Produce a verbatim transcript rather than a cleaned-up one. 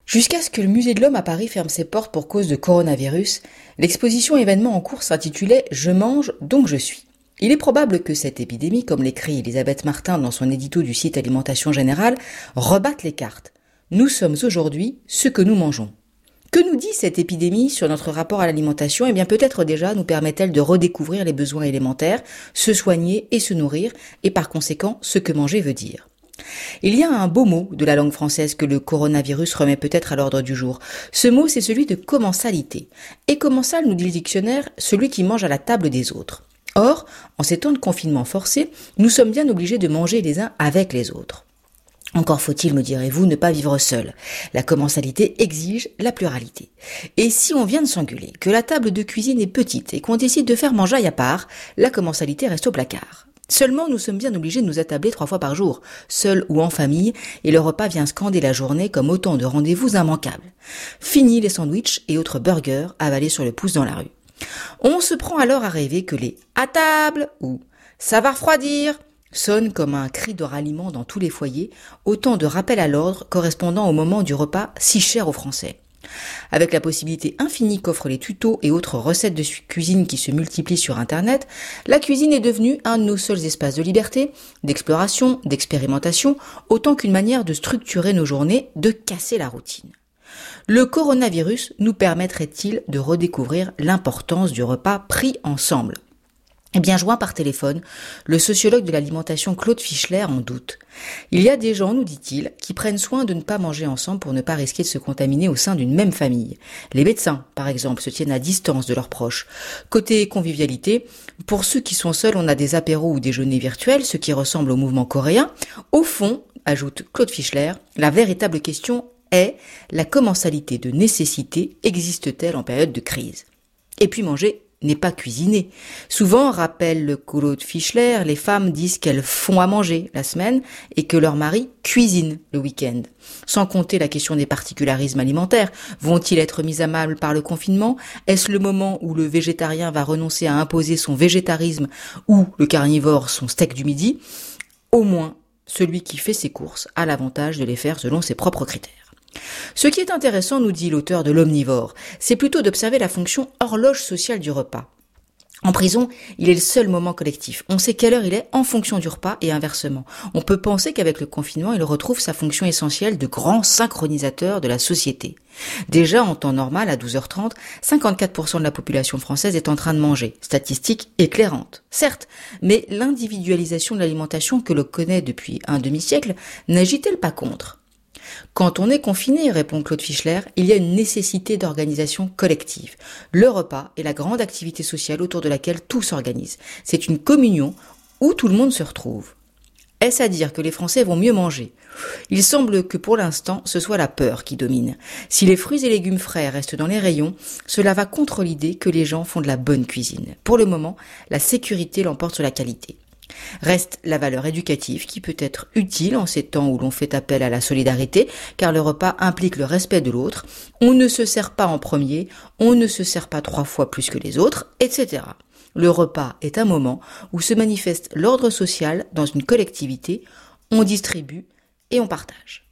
Jusqu'à ce que le musée de l'Homme à Paris ferme ses portes pour cause de coronavirus, l'exposition événement en cours s'intitulait « Je mange, donc je suis ». Il est probable que cette épidémie, comme l'écrit Elisabeth Martin dans son édito du site Alimentation Générale, rebatte les cartes. Nous sommes aujourd'hui ce que nous mangeons. Que nous dit cette épidémie sur notre rapport à l'alimentation ? Eh bien, peut-être déjà nous permet-elle de redécouvrir les besoins élémentaires, se soigner et se nourrir, et par conséquent, ce que manger veut dire. Il y a un beau mot de la langue française que le coronavirus remet peut-être à l'ordre du jour. Ce mot, c'est celui de commensalité. Et commensal, nous dit le dictionnaire, celui qui mange à la table des autres. Or, en ces temps de confinement forcé, nous sommes bien obligés de manger les uns avec les autres. Encore faut-il, me direz-vous, ne pas vivre seul. La commensalité exige la pluralité. Et si on vient de s'engueuler, que la table de cuisine est petite et qu'on décide de faire manger à part, la commensalité reste au placard. Seulement, nous sommes bien obligés de nous attabler trois fois par jour, seuls ou en famille, et le repas vient scander la journée comme autant de rendez-vous immanquables. Fini les sandwichs et autres burgers avalés sur le pouce dans la rue. On se prend alors à rêver que les « à table » ou « ça va refroidir » sonnent comme un cri de ralliement dans tous les foyers, autant de rappels à l'ordre correspondant au moment du repas si cher aux Français. Avec la possibilité infinie qu'offrent les tutos et autres recettes de cuisine qui se multiplient sur Internet, la cuisine est devenue un de nos seuls espaces de liberté, d'exploration, d'expérimentation, autant qu'une manière de structurer nos journées, de casser la routine. Le coronavirus nous permettrait-il de redécouvrir l'importance du repas pris ensemble ? Eh bien, joint par téléphone, le sociologue de l'alimentation Claude Fischler en doute. Il y a des gens, nous dit-il, qui prennent soin de ne pas manger ensemble pour ne pas risquer de se contaminer au sein d'une même famille. Les médecins, par exemple, se tiennent à distance de leurs proches. Côté convivialité, pour ceux qui sont seuls, on a des apéros ou déjeuners virtuels, ce qui ressemble au mouvement coréen. Au fond, ajoute Claude Fischler, la véritable question est, la commensalité de nécessité existe-t-elle en période de crise ? Et puis manger n'est pas cuisiner. Souvent, rappelle le Claude Fischler, les femmes disent qu'elles font à manger la semaine et que leur mari cuisine le week-end. Sans compter la question des particularismes alimentaires. Vont-ils être mis à mal par le confinement ? Est-ce le moment où le végétarien va renoncer à imposer son végétarisme ou le carnivore son steak du midi ? Au moins, celui qui fait ses courses a l'avantage de les faire selon ses propres critères. Ce qui est intéressant, nous dit l'auteur de l'Omnivore, c'est plutôt d'observer la fonction horloge sociale du repas. En prison, il est le seul moment collectif. On sait quelle heure il est en fonction du repas et inversement. On peut penser qu'avec le confinement, il retrouve sa fonction essentielle de grand synchronisateur de la société. Déjà, en temps normal, à douze heures trente, cinquante-quatre pour cent de la population française est en train de manger. Statistique éclairante. Certes, mais l'individualisation de l'alimentation que l'on connaît depuis un demi-siècle n'agit-elle pas contre ? Quand on est confiné, répond Claude Fischler, il y a une nécessité d'organisation collective. Le repas est la grande activité sociale autour de laquelle tout s'organise. C'est une communion où tout le monde se retrouve. Est-ce à dire que les Français vont mieux manger ? Il semble que pour l'instant, ce soit la peur qui domine. Si les fruits et légumes frais restent dans les rayons, cela va contre l'idée que les gens font de la bonne cuisine. Pour le moment, la sécurité l'emporte sur la qualité. Reste la valeur éducative qui peut être utile en ces temps où l'on fait appel à la solidarité, car le repas implique le respect de l'autre. On ne se sert pas en premier, on ne se sert pas trois fois plus que les autres, et cetera. Le repas est un moment où se manifeste l'ordre social dans une collectivité, on distribue et on partage.